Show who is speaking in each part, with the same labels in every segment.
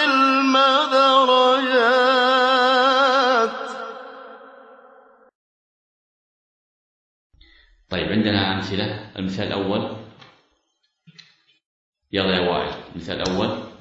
Speaker 1: العلم درجات.
Speaker 2: طيب عندنا أمثلة. المثال الأول، يلا يا وائل، المثال الأول: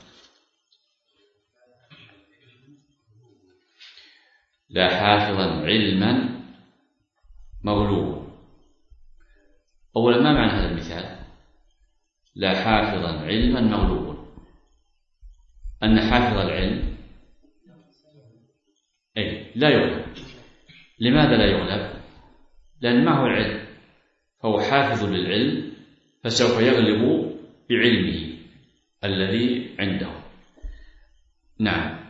Speaker 2: لا حافظا علما مغلوب. أولا، ما معنى هذا المثال؟ لا حافظا علما مغلوب، أن حافظ العلم لا يغلب. لماذا لا يغلب؟ لأن ما هو العلم، فهو حافظ للعلم، فسوف يغلب بعلمه الذي عنده. نعم،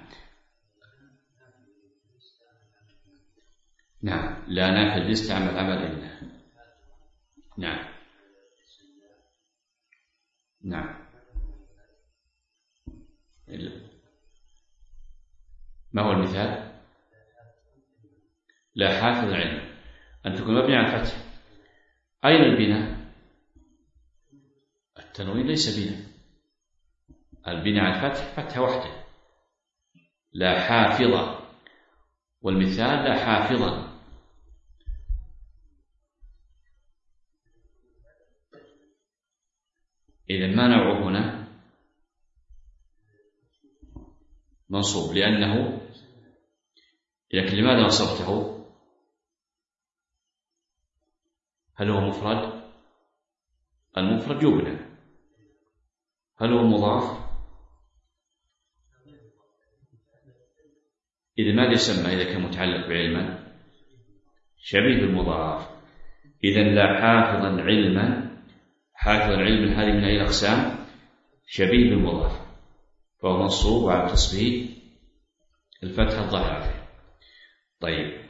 Speaker 2: لا نافذ يستعمل عمل إلا. نعم ما هو المثال؟ لا حافظ العلم أن تكون مبني على الفتح. أين البناء؟ التنوين ليس بناء، البناء على الفتح فتحة وحده. لا حافظ، والمثال لا حافظا. إذن ما نوعه هنا؟ منصوب، لأنه، لكن لماذا نصبته؟ هل هو مفرد؟ المفرد يبنى. هل هو مضاف؟ إذا ماذا يسمى إذا كان متعلق بعلما؟ شبيه بالمضاف. إذن لا حافظا علما، حافظا علما هذه من أي الأقسام؟ شبيه بالمضاف، فهو منصوب وعلى تصبيه الفتحة الظاهرة عليه. طيب،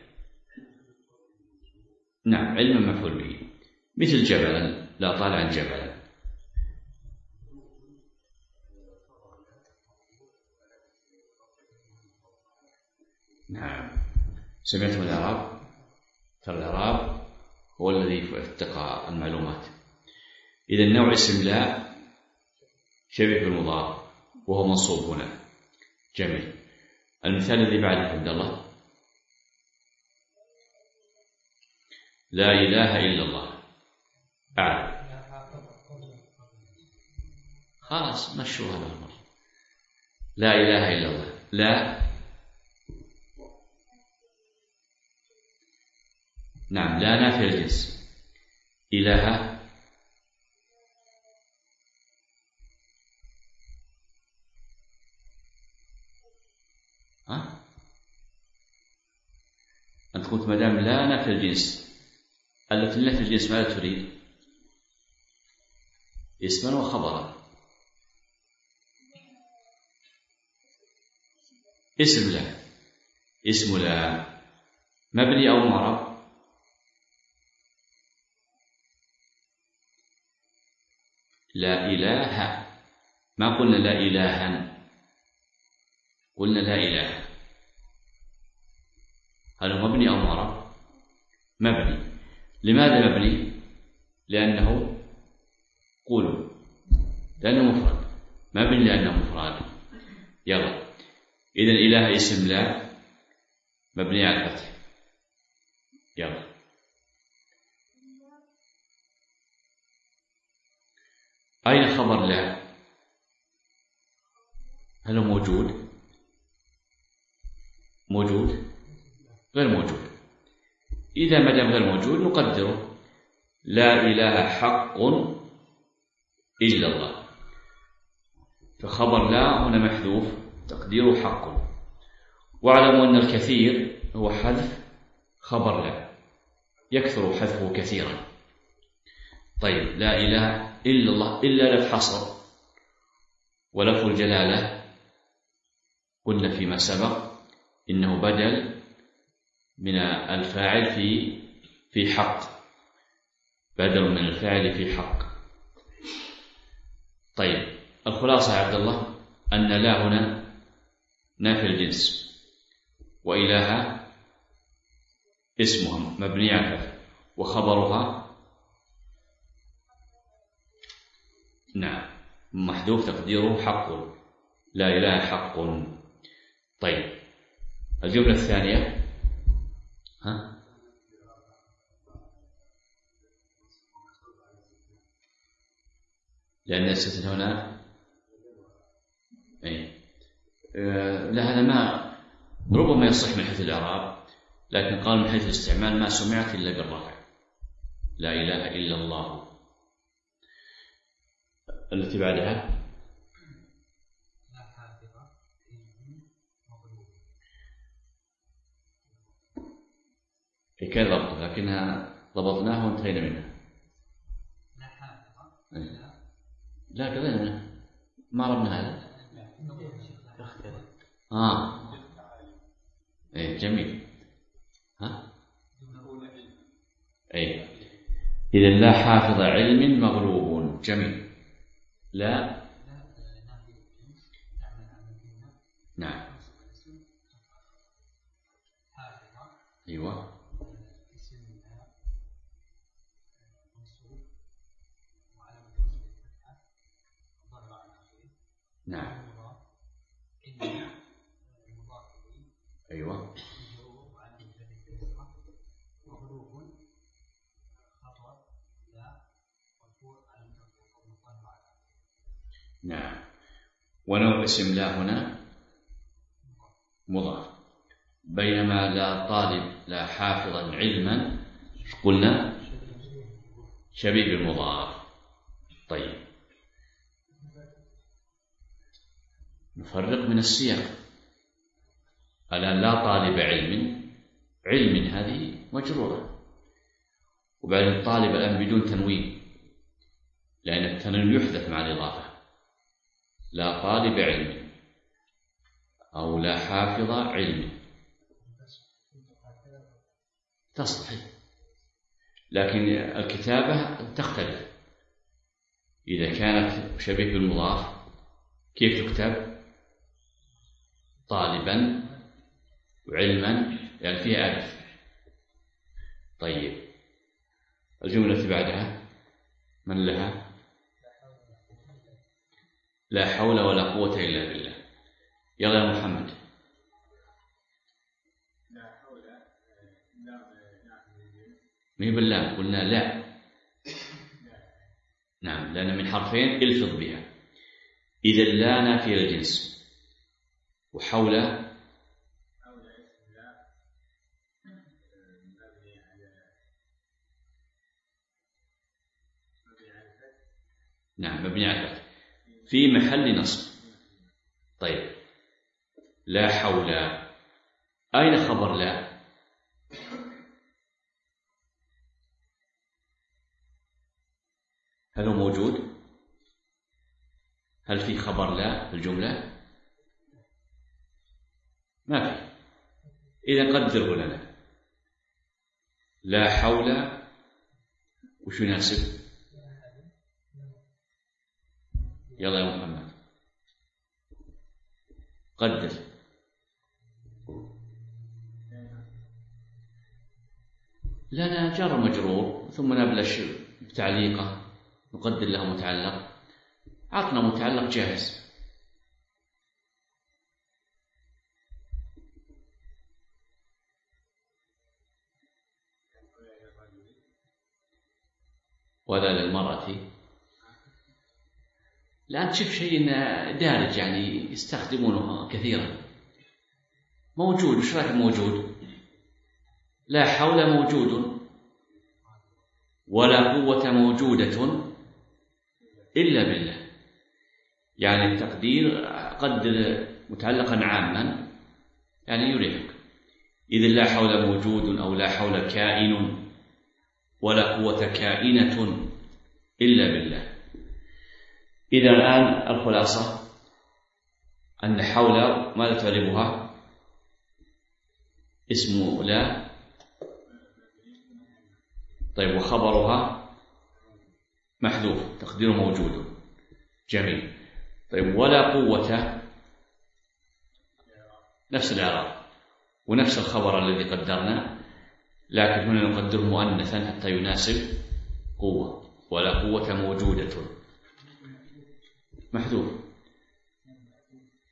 Speaker 2: نعم، علما مفعول به، مثل جبلا، لا طالعا جبلا. نعم، سمعتم الإعراب؟ ترى الإعراب هو الذي اتقى المعلومات. إذا النوع اسم لا شبيه بالمضاف وهو منصوب هنا. جميل. المثال الذي بعده عبد الله: لا إله إلا الله. أعلم. خلاص مشوا هذا الأمر. لا إله إلا الله. لا، نعم، لا نافية الجنس. إله، أنت قلت ما دام لا نافية الجنس، التي نافية الجنس ماذا تريد؟ اسما وخبرا. اسم لا، اسم لا مبني أو معرب؟ لا إله، ما قلنا لا إلها، قلنا لا إله. هل هو مبني أو معرب؟ مبني. لماذا مبني؟ لأنه، قولوا، لأنه مفرد. مبني لأنه مفرد. يلا، إذن إله اسم لا مبني على الفتح. يلا، أين خبر لا؟ هل هو موجود؟ موجود؟ غير موجود. إذا ما دام غير موجود نقدره لا إله حق إلا الله، فخبر لا هنا محذوف تقديره حق. واعلموا أن الكثير هو حذف خبر لا، يكثر حذفه كثيرا. طيب، لا إله إلا الله، إلا لف حصر، ولف الجلالة قلنا فيما سبق إنه بدل من الفاعل في حق، بدل من الفاعل في حق. طيب، الخلاصة يا عبد الله أن لا هنا نافي الجنس، وإله اسمها مبني على الفتح، وخبرها نعم محذوف تقديره حق. لا إله حق. طيب الجملة الثانية لأن الستة هنا لا، هذا ما ربما يصح من حيث الإعراب، لكن قال من حيث الاستعمال ما سمعت إلا بالرفع، لا إله إلا الله. التي بعدها كيف ضبط، لكنها ضبطناها وانتهينا منها. لا كذا ما ربنا هذا. جميل. إذا لا حافظ علم مغلوب. جميل. لا نعم. أيوة. نعم. أيوة. نعم. ونوع اسم لا هنا مضاف، بينما لا طالب لا حافظا علما قلنا شبيه بالمضاف. طيب نفرق من السياق. الآن لا طالب علم هذه مجرورة، وبعدين الطالب الآن بدون تنوين، لأن التنوين يحدث مع الإضافة. لا طالب علم أو لا حافظ علم تصلح، لكن الكتابة تختلف. إذا كانت شبيه بالمضاف كيف تكتب؟ طالبا وعلما، يعني فيها ألف. طيب الجملة التي بعدها من لها؟ لا حول ولا قوة إلا بالله. يلا يا محمد. لا حول مي بالله، قلنا لا. نعم، لأن من حرفين الفظ بها. إذا لا نافية للجنس، وحول نعم مبني على الفتح في محل نصب. طيب لا حول، أين خبر لا؟ هل هو موجود؟ هل في خبر لا في الجملة؟ ما في. إذا قدره لنا لا حول وش يناسب؟ يلا يا محمد قدر. لنا جار مجرور ثم نبلش بتعليقه نقدر له متعلق. عطنا متعلق جاهز. ولا للمرأة. لا تشوف شيء دارج يعني يستخدمونه كثيرا. موجود، وش رايك موجود؟ لا حول موجود، ولا قوة موجودة إلا بالله. يعني التقدير قدر متعلقا عاما يعني يريحك. إذا لا حول موجود أو لا حول كائن ولا قوة كائنة إلا بالله. إذا الآن الخلاصة أن حول ماذا تعربها؟ اسم لا. طيب وخبرها محذوف تقديره موجود. جميل. طيب ولا قوة نفس الإعراب ونفس الخبر الذي قدرنا، لكن هنا نقدره مؤنثا حتى يناسب قوة. ولا قوة موجودة محذوف.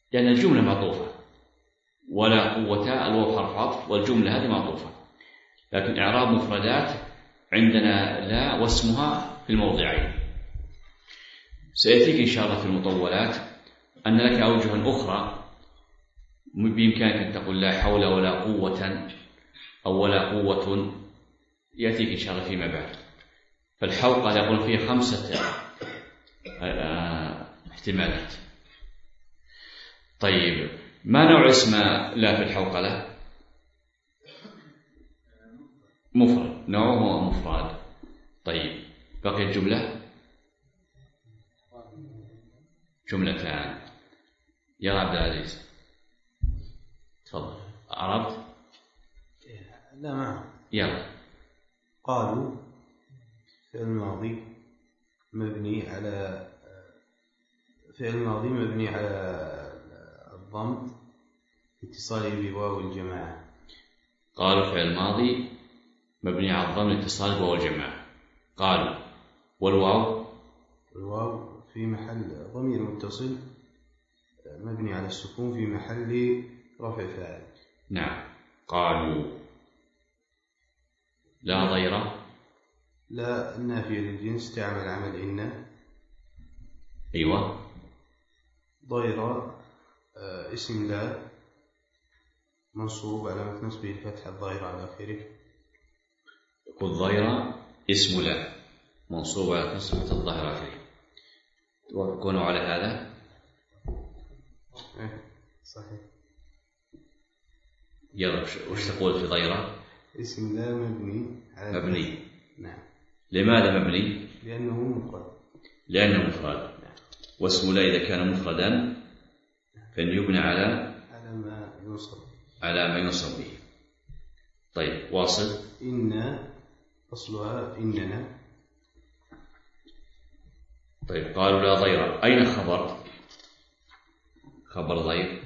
Speaker 2: لأن الجملة معطوفة، ولا قوة الواو حرف عطف والجملة هذه معطوفة. لكن إعراب مفردات عندنا لا واسمها في الموضعين. سيأتيك إن شاء الله في المطولات أن لك أوجه أخرى بإمكانك أن تقول لا حول ولا قوة أو ولا قوة، يأتيك إن شاء الله فيما بعد. فالحوقلة يقول فيه 5 احتمالات. طيب ما نوع اسم لا في الحوقلة؟ مفرد، نوعه مفرد. طيب بقي الجملة جملتان. يا عبد العزيز تفضل. عرفت؟
Speaker 1: لا ما
Speaker 2: يلا.
Speaker 1: قالوا فعل ماضي مبني على الضم اتصاله بواو الجماعة.
Speaker 2: قالوا فعل ماضي مبني على الضم الاتصال بواو الجماعة. قالوا والواو
Speaker 1: في محل ضمير متصل مبني على السكون في محل رفع فاعل.
Speaker 2: نعم. قالوا لا ضير،
Speaker 1: لا النافية للجنس تعمل عمل إن.
Speaker 2: أيوة.
Speaker 1: ضير اسم لا منصوب على نصبه الفتحة الظاهرة على آخره.
Speaker 2: يقول ضير اسم لا منصوب على نصبه الظاهرة على آخره. توافقون على هذا؟
Speaker 1: صحيح.
Speaker 2: يلا وش تقول في ضيرة؟
Speaker 1: اسم لا مبني. نعم.
Speaker 2: لماذا مبني؟
Speaker 1: لأنه
Speaker 2: مفرد. نعم. واسم لا إذا كان مفردا فإن يبنى على ما ينصب به. طيب واصل.
Speaker 1: إن أصلها إننا.
Speaker 2: طيب قالوا لا ضير، أين خبر ضير؟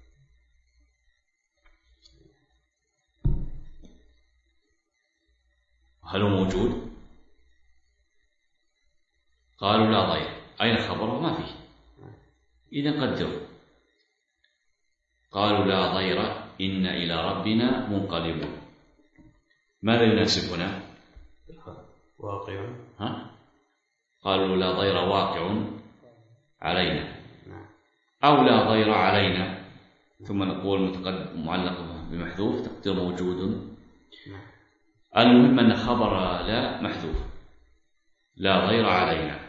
Speaker 2: هل هو موجود؟ قالوا لا ضير، أين خبره؟ ما فيه. إذا قدروا. قالوا لا ضير إن إلى ربنا منقلبون. ماذا يناسبنا؟
Speaker 1: واقع.
Speaker 2: قالوا لا ضير واقع علينا، أو لا ضير علينا، ثم نقول معلق بمحذوف تقدير موجود. المهم أن خبر لا محذوف، لا ضير علينا.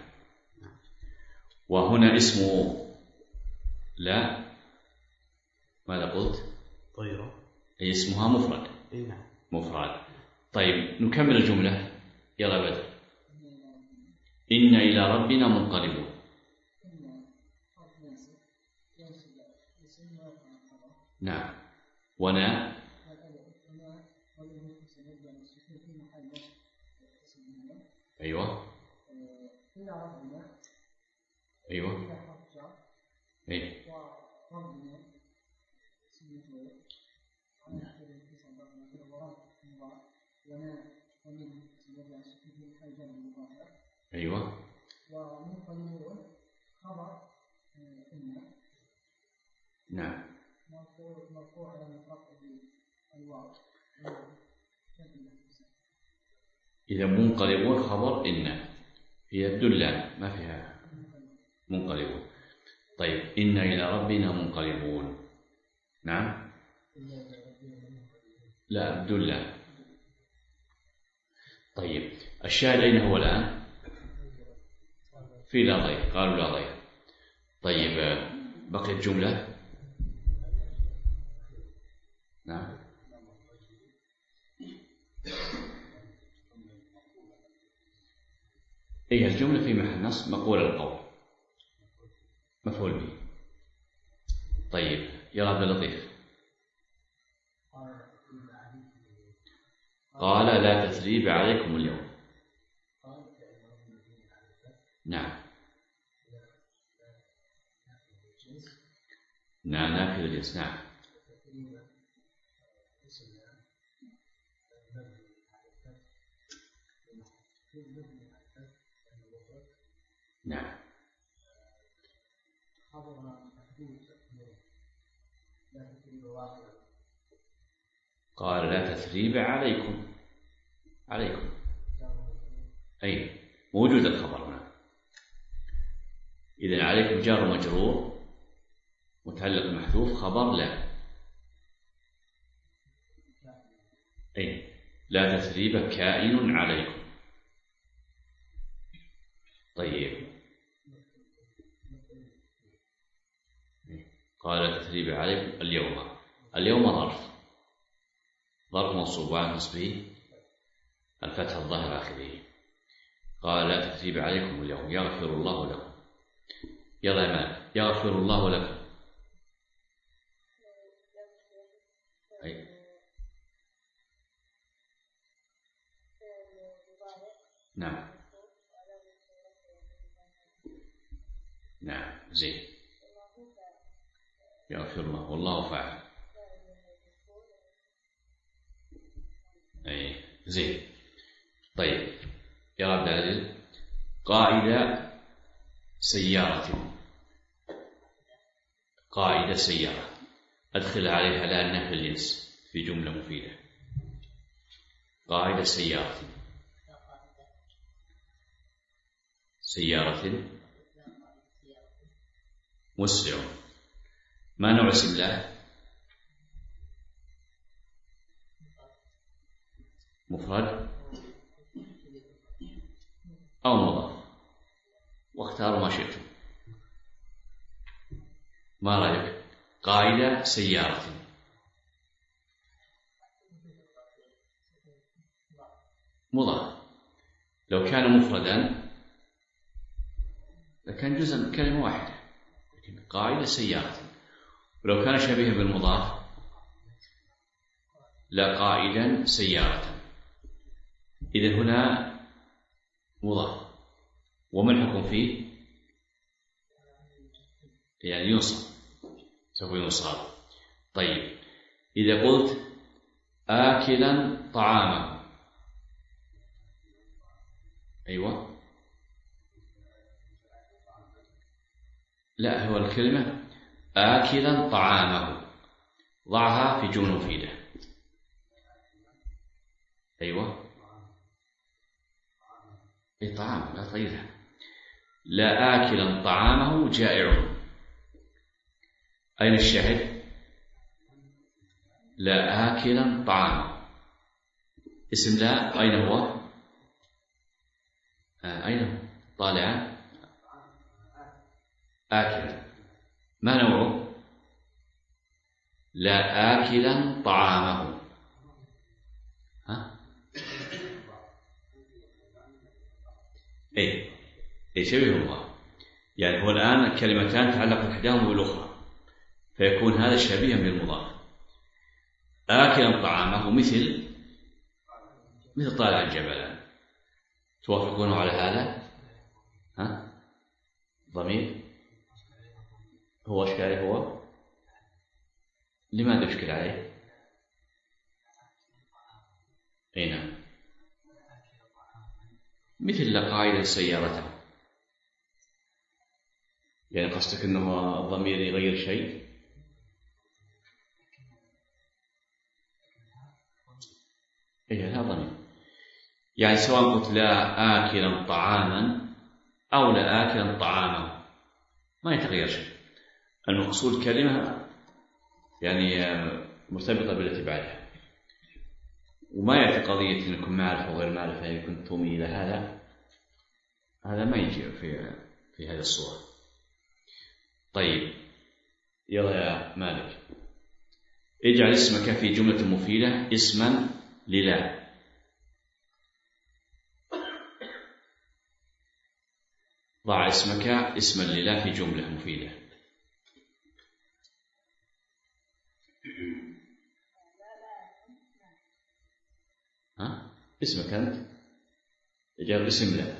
Speaker 2: وهنا اسم لا ماذا قلت؟
Speaker 1: ضير.
Speaker 2: أي اسمها مفرد. مفرد. طيب نكمل الجملة. يلا بدر. إن إلى ربنا منقلبون. نعم. ونا أيوة. أيوة. أيوة. أيوة. ومنقلبون خبر إن. نعم. مرفوع على رفعه الواو. إذا منقلبون خبر إن هي الدلة ما فيها منقلبون. طيب إن إلى ربنا منقلبون. نعم. لا الدلة. طيب الشاهد أين هو الآن؟ في لا ضير. قالوا لا ضير. طيب بقيت جملة. نعم. أي الجملة في محل نصب مقول القول مفعول به. طيب يا عبد اللطيف. قال لا تثريب عليكم اليوم. نعم. نعم نافذ الجنس. نعم. نعم. قال لا تثريب عليكم. أي موجود الخبر هنا. إذن عليكم جار مجرور متعلق محذوف خبر لا. أي لا تثريب كائن عليكم. طيب قال لا تثريب عليكم اليوم ظرف منصوب وعلى نصبه الفتح الظاهر آخره. قال لا تثريب عليكم اليوم يغفر الله لكم. يلا يا مالك يغفر الله لكم. أي نعم زين. يغفر الله والله فاعل. أي زين. طيب يا عبد العزيز قاعدة سيارة أدخل عليها لا نفي الجنس في جملة مفيدة. قاعدة سيارة مسرع. ما نوع اسم الله؟ مفرد أو مضاف، واختاروا ما شئتم. ما رأيك؟ قاعدة سيارة مضاف. لو كان مفردا لكان جزء من كلمة واحدة، لكن قاعدة سيارة. ولو كان شبيها بالمضاف لا قائدا سيارة. إذن هنا مضاف. وما الحكم فيه؟ يعني ينصب، سوف ينصب. طيب إذا قلت آكلا طعامه، أيوة لا، هو الكلمة آكلا طعامه ضعها في جملة مفيدة. أيوة طعام لا طيبها. لا آكلا طعامه جائع. أين الشاهد؟ لا آكلا طعامه اسم لا. أين هو؟ أين هو؟ طالعا آكلا. ما نوعه؟ لا آكلا طعامه. إيه شبيه الله. يعني هو الآن كلمتان تعلقت إحداهما بالأخرى، فيكون هذا شبيها بالمضاف. آكلا طعامه مثل طالع الجبلان. توافقون على هذا؟ ضمير هو أشكاله هو. لماذا يشكل عليه؟ أي نعم. مثل لقائد سيارته. يعني قصدك أنه الضمير يغير شيء؟ إيه هذا ضمير. يعني سواء قلت لا آكلا طعاما أو لا آكلا طعامه ما يتغير شيء. المقصود كلمة يعني مرتبطة بالتي بعدها، وما يأتي قضية أنكم معرفة وغير معرفة يكون تومي إلى هذا ما يجي في هذه الصورة. طيب يلا يا مالك اجعل اسمك في جملة مفيدة اسما للا. ضع اسمك اسما للا في جملة مفيدة. اسمك أنت اجعل اسم لا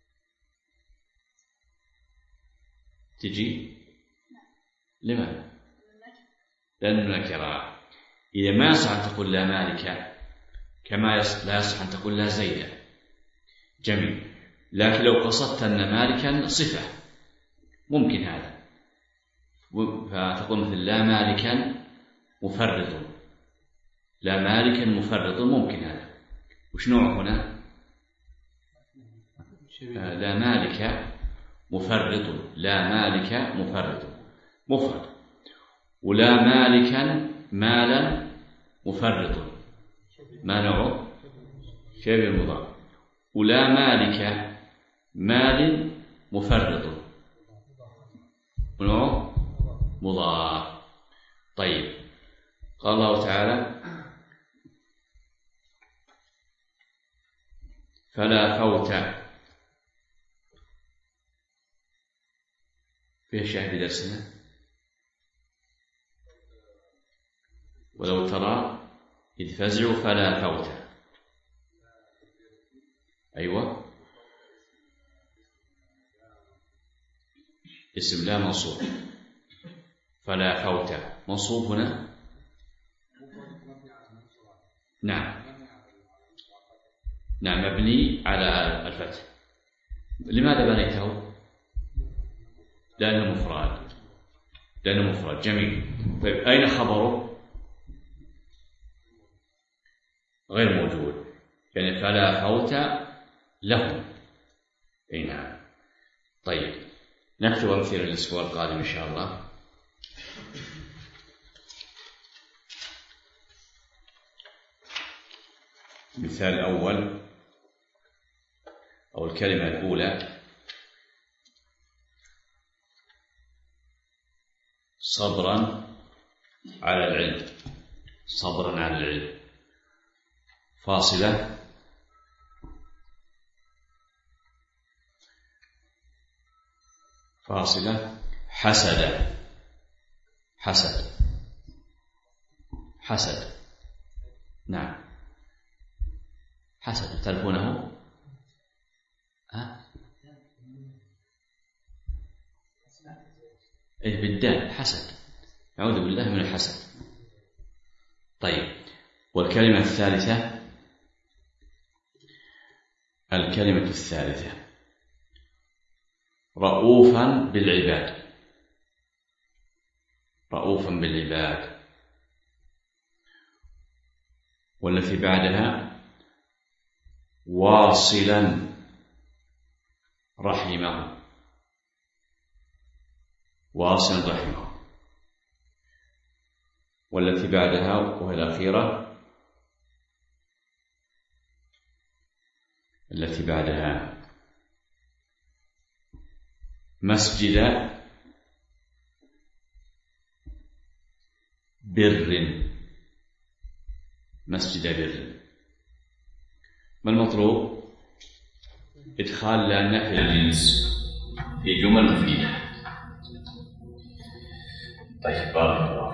Speaker 2: تجي. لماذا؟ لأنه نكرة. إذا ما يصح أن تقول لا مالك كما لا يصح أن تقول لا زيدا. جميل. لكن لو قصدت أن مالكا صفة ممكن هذا، فتقول مثل لا مالكا مفرط. لا مالكا مفرط ممكن هذا. وش نوع هنا؟ لا مالك مفرط. لا مالك مفرط مفرد. ولا مالكا مالا مفرط، ما نوعه؟ شبه المضاف. ولا مالك مال مفرط، ونوعه مضاف. طيب، قال الله تعالى: فلا فوت. فيه شاهد درسنا: ولو ترى إذ فزعوا فلا فوت. أيوة، اسم لا منصوب. فلا فوت منصوب هنا. نعم مبني على الفتح. لماذا بنيته؟ لأنه مفرد. جميل. طيب، أين خبره؟ غير موجود، يعني فلا فوت لهم. أي نعم. طيب، نكتب أمثلة الأسبوع القادم إن شاء الله. مثال الأول أو الكلمة الأولى: صبرا على العلم. صبرا على العلم. فاصلة حسد. نعم، حسد. تعرفونه؟ إيه، بالدال. حسد. أعوذ بالله من الحسد. طيب، والكلمة الثالثة رؤوفا بالعباد. والتي بعدها واصلا رحمه. والتي بعدها وهي الأخيرة، التي بعدها مسجد بر. ما المطلوب؟ إدخال لا نفي الجنس في جمل مفيدة. طيب، بارك الله.